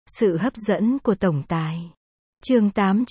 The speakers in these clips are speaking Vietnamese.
Sự hấp dẫn của tổng tài. Chương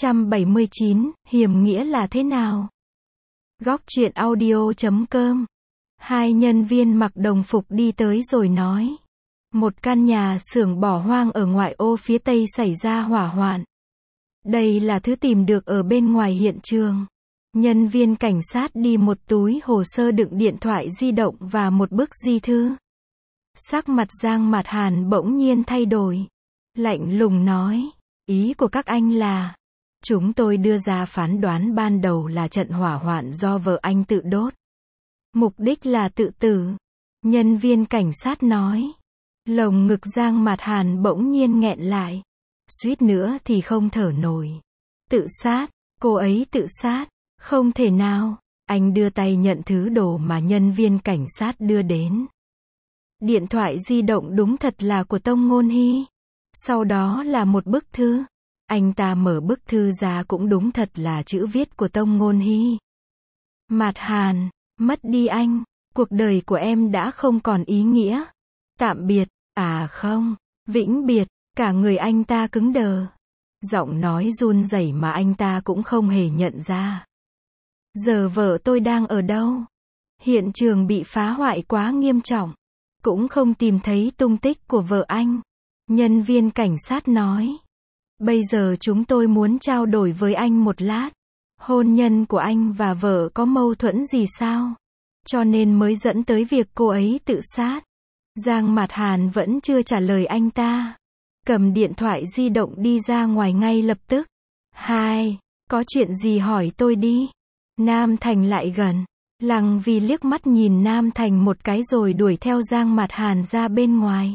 879, hiểm nghĩa là thế nào? Góc truyện audio.com. Hai nhân viên mặc đồng phục đi tới rồi nói. Một căn nhà xưởng bỏ hoang ở ngoại ô phía tây xảy ra hỏa hoạn. Đây là thứ tìm được ở bên ngoài hiện trường. Nhân viên cảnh sát đi một túi hồ sơ đựng điện thoại di động và một bức di thư. Sắc mặt Giang Mạt Hàn bỗng nhiên thay đổi. Lạnh lùng nói, ý của các anh là, chúng tôi đưa ra phán đoán ban đầu là trận hỏa hoạn do vợ anh tự đốt. Mục đích là tự tử. Nhân viên cảnh sát nói. Lồng ngực Giang Mạt Hàn bỗng nhiên nghẹn lại. Suýt nữa thì không thở nổi. Tự sát, cô ấy tự sát, không thể nào. Anh đưa tay nhận thứ đồ mà nhân viên cảnh sát đưa đến. Điện thoại di động đúng thật là của Tông Ngôn Hy. Sau đó là một bức thư. Anh ta mở bức thư ra cũng đúng thật là chữ viết của Tông Ngôn Hy. Mạt Hàn, mất đi anh, cuộc đời của em đã không còn ý nghĩa. Tạm biệt, à không, vĩnh biệt, cả người anh ta cứng đờ. Giọng nói run rẩy mà anh ta cũng không hề nhận ra. Giờ vợ tôi đang ở đâu? Hiện trường bị phá hoại quá nghiêm trọng. Cũng không tìm thấy tung tích của vợ anh. Nhân viên cảnh sát nói. Bây giờ chúng tôi muốn trao đổi với anh một lát. Hôn nhân của anh và vợ có mâu thuẫn gì sao? Cho nên mới dẫn tới việc cô ấy tự sát. Giang Mạt Hàn vẫn chưa trả lời anh ta. Cầm điện thoại di động đi ra ngoài ngay lập tức. Hai, có chuyện gì hỏi tôi đi. Nam Thành lại gần. Lăng Vi liếc mắt nhìn Nam Thành một cái rồi đuổi theo Giang Mạt Hàn ra bên ngoài.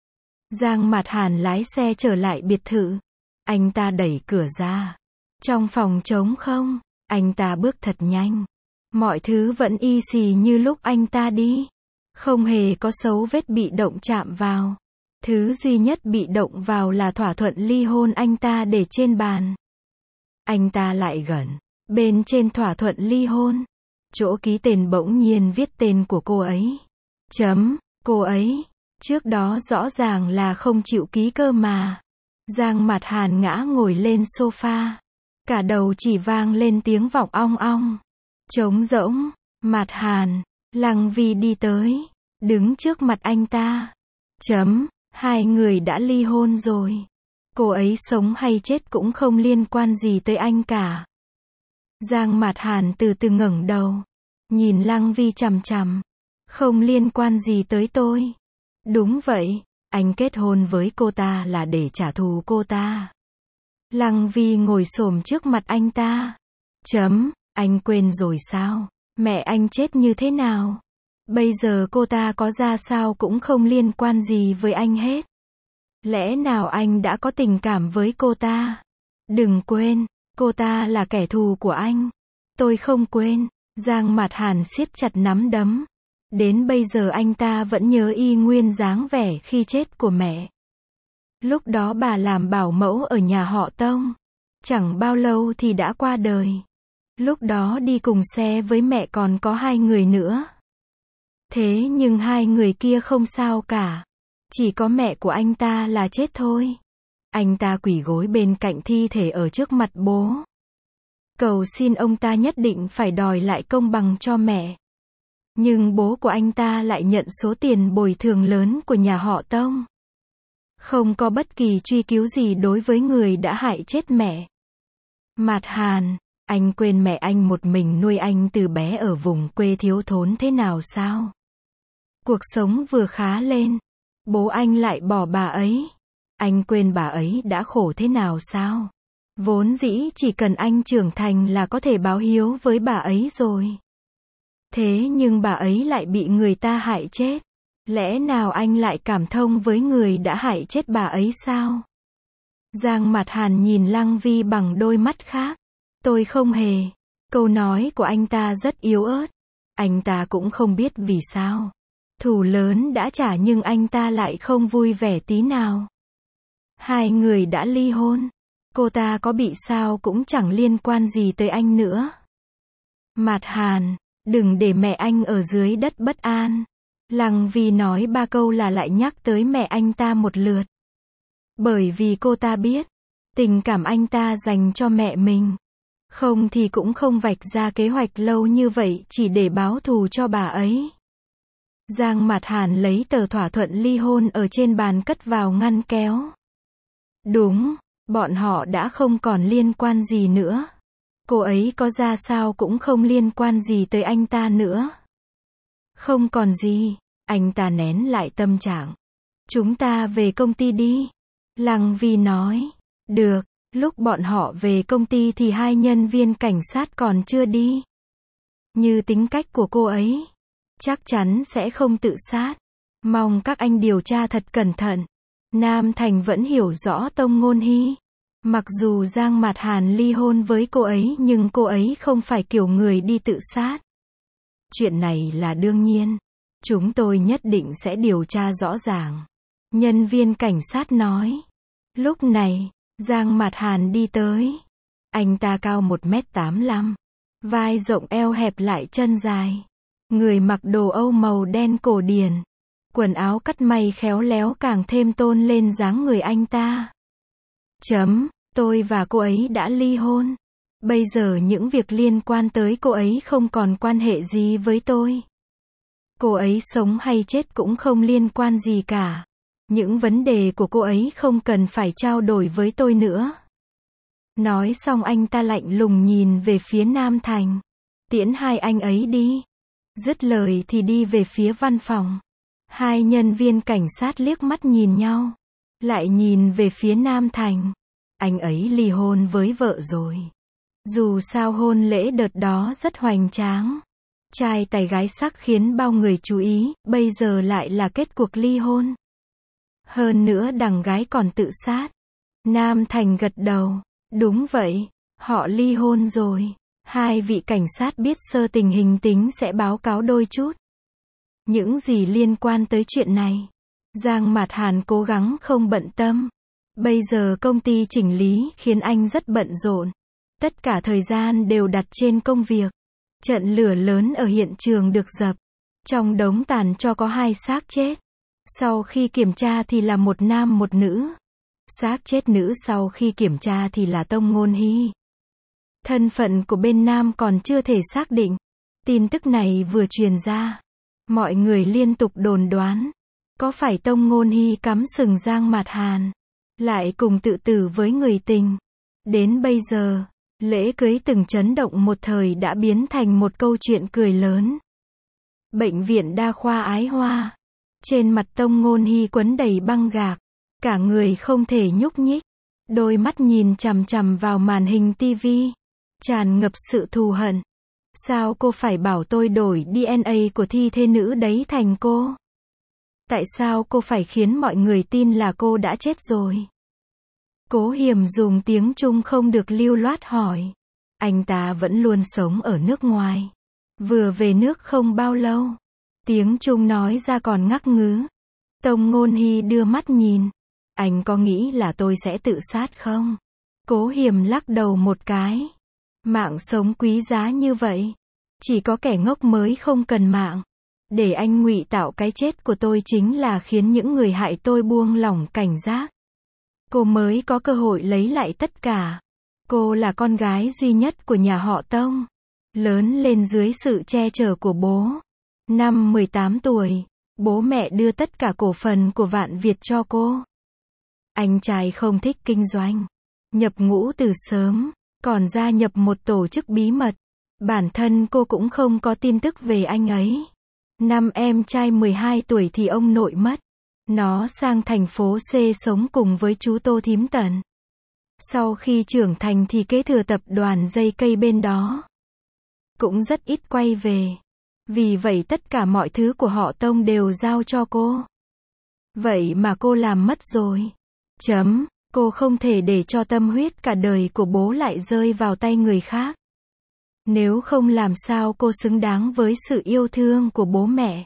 Giang Mạt Hàn lái xe trở lại biệt thự. Anh ta đẩy cửa ra. Trong phòng trống không, anh ta bước thật nhanh. Mọi thứ vẫn y xì như lúc anh ta đi. Không hề có dấu vết bị động chạm vào. Thứ duy nhất bị động vào là thỏa thuận ly hôn anh ta để trên bàn. Anh ta lại gần. Bên trên thỏa thuận ly hôn, chỗ ký tên bỗng nhiên viết tên của cô ấy. Cô ấy, trước đó rõ ràng là không chịu ký cơ mà. Giang Mạt Hàn ngã ngồi lên sofa. Cả đầu chỉ vang lên tiếng vọng ong ong. Trống rỗng. Mạt Hàn. Lăng Vi đi tới. Đứng trước mặt anh ta. Hai người đã ly hôn rồi. Cô ấy sống hay chết cũng không liên quan gì tới anh cả. Giang Mạt Hàn từ từ ngẩng đầu. Nhìn Lăng Vi chằm chằm. Không liên quan gì tới tôi. Đúng vậy. Anh kết hôn với cô ta là để trả thù cô ta. Lăng Vi ngồi xổm trước mặt anh ta. Anh quên rồi sao? Mẹ anh chết như thế nào? Bây giờ cô ta có ra sao cũng không liên quan gì với anh hết. Lẽ nào anh đã có tình cảm với cô ta? Đừng quên, cô ta là kẻ thù của anh. Tôi không quên. Giang Mạt Hàn siết chặt nắm đấm. Đến bây giờ anh ta vẫn nhớ y nguyên dáng vẻ khi chết của mẹ. Lúc đó bà làm bảo mẫu ở nhà họ Tông. Chẳng bao lâu thì đã qua đời. Lúc đó đi cùng xe với mẹ còn có hai người nữa. Thế nhưng hai người kia không sao cả. Chỉ có mẹ của anh ta là chết thôi. Anh ta quỳ gối bên cạnh thi thể ở trước mặt bố. Cầu xin ông ta nhất định phải đòi lại công bằng cho mẹ. Nhưng bố của anh ta lại nhận số tiền bồi thường lớn của nhà họ Tông. Không có bất kỳ truy cứu gì đối với người đã hại chết mẹ. Mạt Hàn, anh quên mẹ anh một mình nuôi anh từ bé ở vùng quê thiếu thốn thế nào sao? Cuộc sống vừa khá lên, bố anh lại bỏ bà ấy. Anh quên bà ấy đã khổ thế nào sao? Vốn dĩ chỉ cần anh trưởng thành là có thể báo hiếu với bà ấy rồi. Thế nhưng bà ấy lại bị người ta hại chết. Lẽ nào anh lại cảm thông với người đã hại chết bà ấy sao? Giang Mạt Hàn nhìn Lăng Vi bằng đôi mắt khác. Tôi không hề. Câu nói của anh ta rất yếu ớt. Anh ta cũng không biết vì sao. Thù lớn đã trả nhưng anh ta lại không vui vẻ tí nào. Hai người đã ly hôn. Cô ta có bị sao cũng chẳng liên quan gì tới anh nữa. Mạt Hàn, đừng để mẹ anh ở dưới đất bất an. Lăng Vi nói ba câu là lại nhắc tới mẹ anh ta một lượt. Bởi vì cô ta biết, tình cảm anh ta dành cho mẹ mình. Không thì cũng không vạch ra kế hoạch lâu như vậy chỉ để báo thù cho bà ấy. Giang Mạt Hàn lấy tờ thỏa thuận ly hôn ở trên bàn cất vào ngăn kéo. Đúng, bọn họ đã không còn liên quan gì nữa. Cô ấy có ra sao cũng không liên quan gì tới anh ta nữa. Không còn gì, anh ta nén lại tâm trạng. Chúng ta về công ty đi. Lăng Vi nói. Được, lúc bọn họ về công ty thì hai nhân viên cảnh sát còn chưa đi. Như tính cách của cô ấy, chắc chắn sẽ không tự sát. Mong các anh điều tra thật cẩn thận. Nam Thành vẫn hiểu rõ Tông Ngôn Hy. Mặc dù Giang Mạt Hàn ly hôn với cô ấy nhưng cô ấy không phải kiểu người đi tự sát. Chuyện này là đương nhiên. Chúng tôi nhất định sẽ điều tra rõ ràng. Nhân viên cảnh sát nói. Lúc này, Giang Mạt Hàn đi tới. Anh ta cao 1m85. Vai rộng eo hẹp lại chân dài. Người mặc đồ Âu màu đen cổ điển. Quần áo cắt may khéo léo càng thêm tôn lên dáng người anh ta. Tôi và cô ấy đã ly hôn. Bây giờ những việc liên quan tới cô ấy không còn quan hệ gì với tôi. Cô ấy sống hay chết cũng không liên quan gì cả. Những vấn đề của cô ấy không cần phải trao đổi với tôi nữa. Nói xong anh ta lạnh lùng nhìn về phía Nam Thành. Tiễn hai anh ấy đi. Dứt lời thì đi về phía văn phòng. Hai nhân viên cảnh sát liếc mắt nhìn nhau. Lại nhìn về phía Nam Thành. Anh ấy ly hôn với vợ rồi. Dù sao hôn lễ đợt đó rất hoành tráng. Trai tài gái sắc khiến bao người chú ý, bây giờ lại là kết cuộc ly hôn. Hơn nữa đằng gái còn tự sát. Nam Thành gật đầu. Đúng vậy, họ ly hôn rồi. Hai vị cảnh sát biết sơ tình hình tính sẽ báo cáo đôi chút. Những gì liên quan tới chuyện này, Giang Mạt Hàn cố gắng không bận tâm. Bây giờ công ty chỉnh lý khiến anh rất bận rộn. Tất cả thời gian đều đặt trên công việc. Trận lửa lớn ở hiện trường được dập. Trong đống tàn tro có hai xác chết. Sau khi kiểm tra thì là một nam một nữ. Xác chết nữ sau khi kiểm tra thì là Tông Ngôn Hy. Thân phận của bên nam còn chưa thể xác định. Tin tức này vừa truyền ra, mọi người liên tục đồn đoán. Có phải Tông Ngôn Hy cắm sừng Giang Mạt Hàn, lại cùng tự tử với người tình. Đến bây giờ, lễ cưới từng chấn động một thời đã biến thành một câu chuyện cười lớn. Bệnh viện đa khoa Ái Hoa. Trên mặt Tông Ngôn Hy quấn đầy băng gạc. Cả người không thể nhúc nhích. Đôi mắt nhìn chằm chằm vào màn hình tivi. Tràn ngập sự thù hận. Sao cô phải bảo tôi đổi DNA của thi thể nữ đấy thành cô? Tại sao cô phải khiến mọi người tin là cô đã chết rồi? Cố Hiềm dùng tiếng Trung không được lưu loát hỏi. Anh ta vẫn luôn sống ở nước ngoài. Vừa về nước không bao lâu. Tiếng Trung nói ra còn ngắc ngứ. Tông Ngôn Hy đưa mắt nhìn. Anh có nghĩ là tôi sẽ tự sát không? Cố Hiềm lắc đầu một cái. Mạng sống quý giá như vậy. Chỉ có kẻ ngốc mới không cần mạng. Để anh ngụy tạo cái chết của tôi chính là khiến những người hại tôi buông lỏng cảnh giác. Cô mới có cơ hội lấy lại tất cả. Cô là con gái duy nhất của nhà họ Tông. Lớn lên dưới sự che chở của bố. Năm 18 tuổi, bố mẹ đưa tất cả cổ phần của Vạn Việt cho cô. Anh trai không thích kinh doanh. Nhập ngũ từ sớm, còn gia nhập một tổ chức bí mật. Bản thân cô cũng không có tin tức về anh ấy. Năm em trai 12 tuổi thì ông nội mất. Nó sang thành phố C sống cùng với chú Tô Thím Tần. Sau khi trưởng thành thì kế thừa tập đoàn dây cây bên đó. Cũng rất ít quay về. Vì vậy tất cả mọi thứ của họ Tông đều giao cho cô. Vậy mà cô làm mất rồi. Cô không thể để cho tâm huyết cả đời của bố lại rơi vào tay người khác. Nếu không làm sao cô xứng đáng với sự yêu thương của bố mẹ.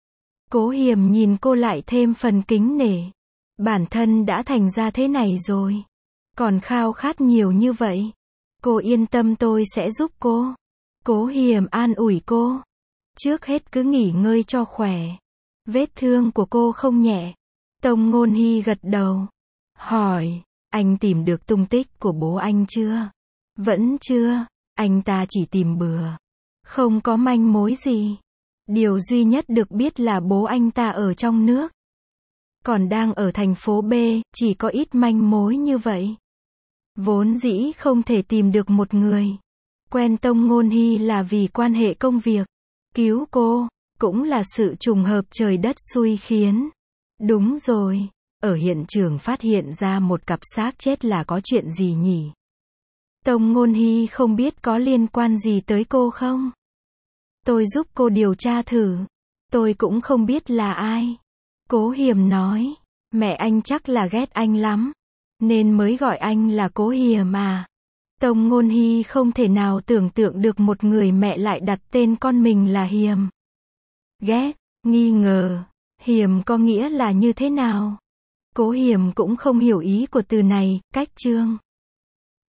Cố Hiềm nhìn cô lại thêm phần kính nể. Bản thân đã thành ra thế này rồi. Còn khao khát nhiều như vậy. Cô yên tâm tôi sẽ giúp cô. Cố Hiềm an ủi cô. Trước hết cứ nghỉ ngơi cho khỏe. Vết thương của cô không nhẹ. Tông Ngôn Hy gật đầu. hỏi, anh tìm được tung tích của bố anh chưa? Vẫn chưa, anh ta chỉ tìm bừa. Không có manh mối gì. Điều duy nhất được biết là bố anh ta ở trong nước. Còn đang ở thành phố B, chỉ có ít manh mối như vậy. Vốn dĩ không thể tìm được một người. Quen Tông Ngôn Hy là vì quan hệ công việc. Cứu cô, cũng là sự trùng hợp trời đất xui khiến. Đúng rồi, ở hiện trường phát hiện ra một cặp xác chết là có chuyện gì nhỉ? Tông Ngôn Hy không biết có liên quan gì tới cô không? Tôi giúp cô điều tra thử. Tôi cũng không biết là ai. Cố Hiềm nói, mẹ anh chắc là ghét anh lắm, nên mới gọi anh là Cố Hiềm à. Tông Ngôn Hy không thể nào tưởng tượng được một người mẹ lại đặt tên con mình là Hiềm. Ghét, nghi ngờ, Hiềm có nghĩa là như thế nào? Cố Hiềm cũng không hiểu ý của từ này, cách chương.